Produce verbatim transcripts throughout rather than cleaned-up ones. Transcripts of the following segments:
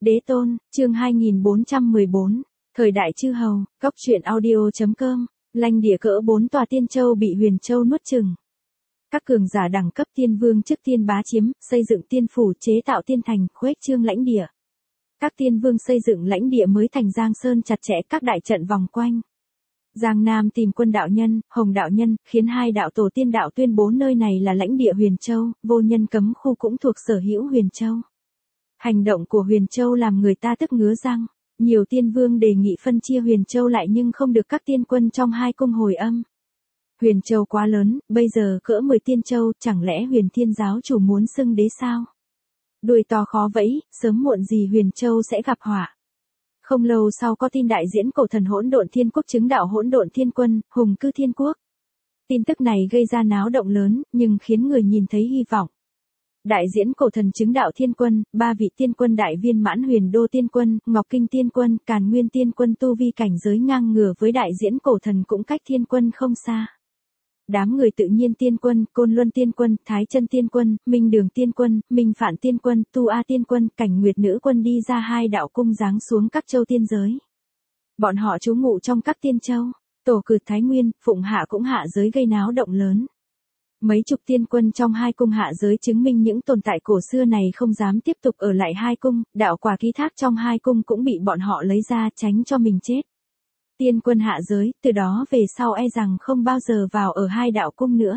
Đế tôn, chương hai nghìn bốn trăm mười bốn, thời đại chư hầu, góc truyện audio.com, lãnh địa cỡ bốn tòa tiên châu bị Huyền Châu nuốt chửng. Các cường giả đẳng cấp tiên vương trước tiên bá chiếm, xây dựng tiên phủ, chế tạo tiên thành, khuếch trương lãnh địa. Các tiên vương xây dựng lãnh địa mới thành Giang Sơn chặt chẽ các đại trận vòng quanh. Giang Nam tìm Quân đạo nhân, Hồng đạo nhân, khiến hai đạo tổ tiên đạo tuyên bố nơi này là lãnh địa Huyền Châu, vô nhân cấm khu cũng thuộc sở hữu Huyền Châu. Hành động của Huyền Châu làm người ta tức ngứa răng, nhiều tiên vương đề nghị phân chia Huyền Châu lại nhưng không được các tiên quân trong hai cung hồi âm. Huyền Châu quá lớn, bây giờ cỡ mười tiên châu, chẳng lẽ Huyền Thiên giáo chủ muốn xưng đế sao? Đuôi to khó vẫy, sớm muộn gì Huyền Châu sẽ gặp họa. Không lâu sau có tin đại diễn cổ thần hỗn độn thiên quốc chứng đạo hỗn độn thiên quân, hùng cư thiên quốc. Tin tức này gây ra náo động lớn, nhưng khiến người nhìn thấy hy vọng. Đại diễn cổ thần chứng đạo thiên quân, ba vị tiên quân đại viên mãn Huyền Đô tiên quân, Ngọc Kinh tiên quân, Càn Nguyên tiên quân tu vi cảnh giới ngang ngửa với đại diễn cổ thần cũng cách thiên quân không xa. Đám người tự nhiên tiên quân, Côn Luân tiên quân, Thái Chân tiên quân, Minh Đường tiên quân, Minh Phạn tiên quân, Tu A tiên quân, Cảnh Nguyệt nữ quân đi ra hai đạo cung giáng xuống các châu tiên giới. Bọn họ trú ngụ trong các tiên châu, Tổ Cử Thái Nguyên, Phụng Hạ cũng hạ giới gây náo động lớn. Mấy chục tiên quân trong hai cung hạ giới chứng minh những tồn tại cổ xưa này không dám tiếp tục ở lại hai cung, đạo quả ký thác trong hai cung cũng bị bọn họ lấy ra tránh cho mình chết. Tiên quân hạ giới, từ đó về sau e rằng không bao giờ vào ở hai đạo cung nữa.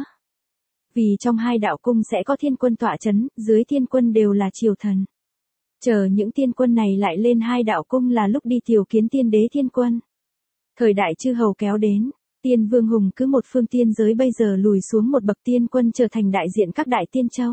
Vì trong hai đạo cung sẽ có thiên quân tọa chấn, dưới thiên quân đều là triều thần. Chờ những tiên quân này lại lên hai đạo cung là lúc đi tiểu kiến tiên đế thiên quân. Thời đại chư hầu kéo đến, tiên vương hùng cứ một phương tiên giới bây giờ lùi xuống một bậc tiên quân trở thành đại diện các đại tiên châu.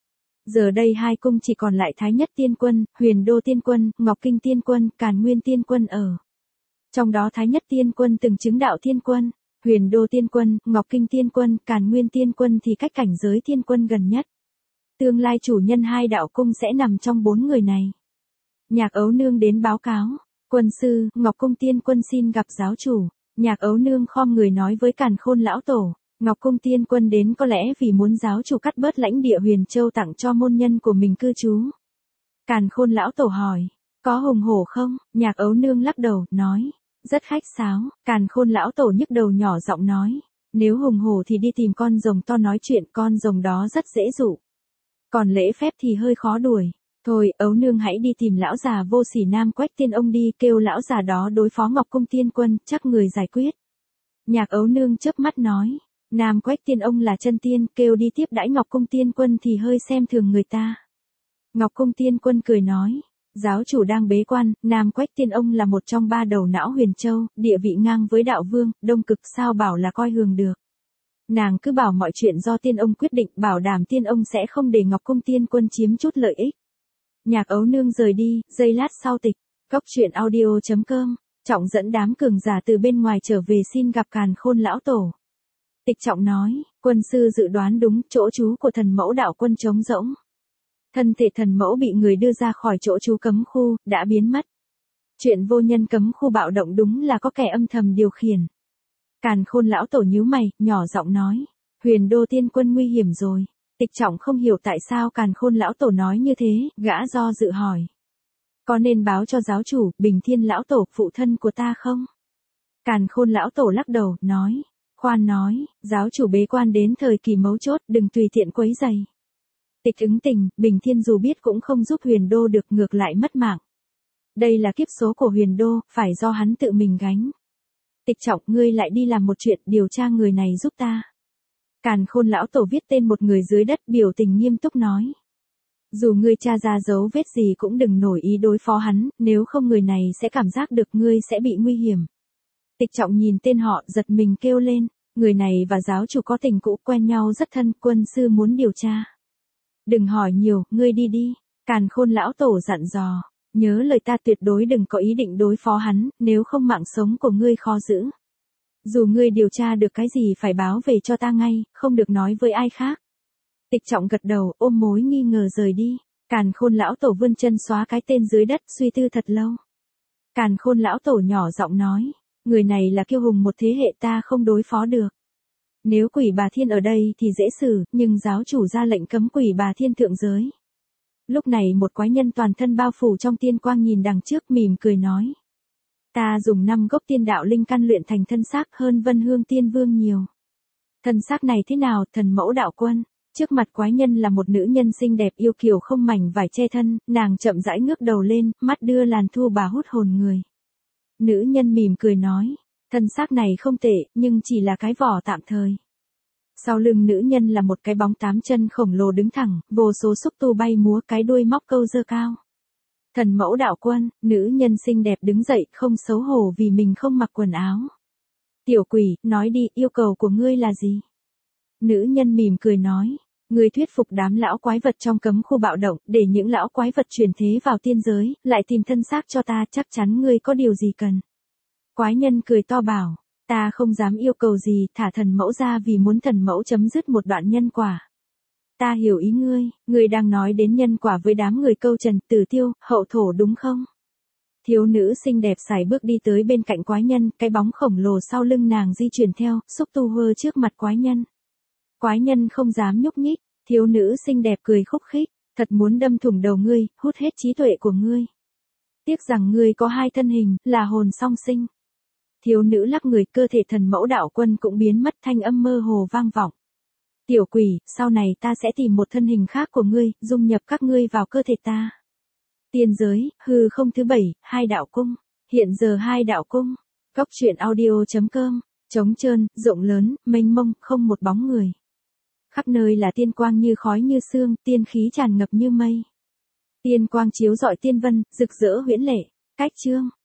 Giờ đây hai cung chỉ còn lại Thái Nhất tiên quân, Huyền Đô tiên quân, Ngọc Kinh tiên quân, Càn Nguyên tiên quân ở. Trong đó Thái Nhất tiên quân từng chứng đạo thiên quân, Huyền Đô tiên quân, Ngọc Kinh tiên quân, Càn Nguyên tiên quân thì cách cảnh giới thiên quân gần nhất. Tương lai chủ nhân hai đạo cung sẽ nằm trong bốn người này. Nhạc Ấu Nương đến báo cáo, quân sư, Ngọc Cung tiên quân xin gặp giáo chủ. Nhạc Ấu Nương khom người nói với Càn Khôn lão tổ, Ngọc Cung tiên quân đến có lẽ vì muốn giáo chủ cắt bớt lãnh địa Huyền Châu tặng cho môn nhân của mình cư trú. Càn Khôn lão tổ hỏi, có hùng hổ không? Nhạc Ấu Nương lắc đầu, nói, rất khách sáo. Càn Khôn lão tổ nhức đầu nhỏ giọng nói, nếu hùng hổ thì đi tìm con rồng to nói chuyện, con rồng đó rất dễ dụ. Còn lễ phép thì hơi khó đuổi. Thôi, Ấu Nương hãy đi tìm lão già vô sỉ Nam Quách tiên ông đi, kêu lão già đó đối phó Ngọc Cung tiên quân, chắc người giải quyết. Nhạc Ấu Nương chớp mắt nói, Nam Quách tiên ông là chân tiên, kêu đi tiếp đãi Ngọc Cung tiên quân thì hơi xem thường người ta. Ngọc Cung tiên quân cười nói, giáo chủ đang bế quan, Nam Quách tiên ông là một trong ba đầu não Huyền Châu, địa vị ngang với đạo vương, đông cực sao bảo là coi thường được. Nàng cứ bảo mọi chuyện do tiên ông quyết định, bảo đảm tiên ông sẽ không để Ngọc Cung tiên quân chiếm chút lợi ích. Nhạc Ấu Nương rời đi, giây lát sau tịch, góc truyện audio.com, Trọng dẫn đám cường giả từ bên ngoài trở về xin gặp Càn Khôn lão tổ. Tịch Trọng nói, quân sư dự đoán đúng, chỗ trú của thần mẫu đạo quân trống rỗng. Thân thể thần mẫu bị người đưa ra khỏi chỗ trú cấm khu, đã biến mất. Chuyện vô nhân cấm khu bạo động đúng là có kẻ âm thầm điều khiển. Càn Khôn lão tổ nhíu mày, nhỏ giọng nói, Huyền Đô tiên quân nguy hiểm rồi. Tịch Trọng không hiểu tại sao Càn Khôn lão tổ nói như thế, gã do dự hỏi. Có nên báo cho giáo chủ, Bình Thiên lão tổ, phụ thân của ta không? Càn Khôn lão tổ lắc đầu, nói, khoan nói, giáo chủ bế quan đến thời kỳ mấu chốt, đừng tùy tiện quấy rầy. Tịch ứng tình, Bình Thiên dù biết cũng không giúp Huyền Đô được, ngược lại mất mạng. Đây là kiếp số của Huyền Đô, phải do hắn tự mình gánh. Tịch Trọng, ngươi lại đi làm một chuyện, điều tra người này giúp ta. Càn Khôn lão tổ viết tên một người dưới đất, biểu tình nghiêm túc nói. Dù ngươi tra ra dấu vết gì cũng đừng nổi ý đối phó hắn, nếu không người này sẽ cảm giác được ngươi sẽ bị nguy hiểm. Tịch Trọng nhìn tên họ, giật mình kêu lên, người này và giáo chủ có tình cũ, quen nhau rất thân, quân sư muốn điều tra. Đừng hỏi nhiều, ngươi đi đi. Càn Khôn lão tổ dặn dò, nhớ lời ta, tuyệt đối đừng có ý định đối phó hắn, nếu không mạng sống của ngươi khó giữ. Dù ngươi điều tra được cái gì phải báo về cho ta ngay, không được nói với ai khác. Tịch Trọng gật đầu, ôm mối nghi ngờ rời đi. Càn Khôn lão tổ vươn chân xóa cái tên dưới đất, suy tư thật lâu. Càn Khôn lão tổ nhỏ giọng nói, người này là kiêu hùng một thế hệ, ta không đối phó được. Nếu Quỷ Bà Thiên ở đây thì dễ xử, nhưng giáo chủ ra lệnh cấm Quỷ Bà Thiên thượng giới. Lúc này một quái nhân toàn thân bao phủ trong tiên quang nhìn đằng trước mỉm cười nói. Ta dùng năm gốc tiên đạo linh căn luyện thành thân xác hơn Vân Hương Tiên Vương nhiều. Thân xác này thế nào, thần mẫu đạo quân? Trước mặt quái nhân là một nữ nhân xinh đẹp yêu kiều không mảnh vải che thân, nàng chậm rãi ngước đầu lên, mắt đưa làn thu bà hút hồn người. Nữ nhân mỉm cười nói, thân xác này không tệ, nhưng chỉ là cái vỏ tạm thời. Sau lưng nữ nhân là một cái bóng tám chân khổng lồ đứng thẳng, vô số xúc tu bay múa, cái đuôi móc câu giơ cao. Thần mẫu đạo quân, nữ nhân xinh đẹp đứng dậy, không xấu hổ vì mình không mặc quần áo. Tiểu quỷ, nói đi, yêu cầu của ngươi là gì? Nữ nhân mỉm cười nói, ngươi thuyết phục đám lão quái vật trong cấm khu bạo động, để những lão quái vật chuyển thế vào tiên giới, lại tìm thân xác cho ta, chắc chắn ngươi có điều gì cần. Quái nhân cười to bảo, ta không dám yêu cầu gì, thả thần mẫu ra vì muốn thần mẫu chấm dứt một đoạn nhân quả. Ta hiểu ý ngươi, ngươi đang nói đến nhân quả với đám người câu Trần, Tử Tiêu, Hậu Thổ đúng không? Thiếu nữ xinh đẹp sải bước đi tới bên cạnh quái nhân, cái bóng khổng lồ sau lưng nàng di chuyển theo, xúc tu hơ trước mặt quái nhân. Quái nhân không dám nhúc nhích, thiếu nữ xinh đẹp cười khúc khích, thật muốn đâm thủng đầu ngươi, hút hết trí tuệ của ngươi. Tiếc rằng ngươi có hai thân hình, là hồn song sinh. Thiếu nữ lắc người, cơ thể thần mẫu đạo quân cũng biến mất, thanh âm mơ hồ vang vọng. Tiểu quỷ, sau này ta sẽ tìm một thân hình khác của ngươi, dung nhập các ngươi vào cơ thể ta. Tiên giới, hư không thứ bảy, hai đạo cung. Hiện giờ hai đạo cung. Góc truyện audio chấm com. Trống trơn, rộng lớn, mênh mông, không một bóng người. Khắp nơi là tiên quang như khói như sương, tiên khí tràn ngập như mây. Tiên quang chiếu rọi tiên vân, rực rỡ huyễn lệ. Cách chương.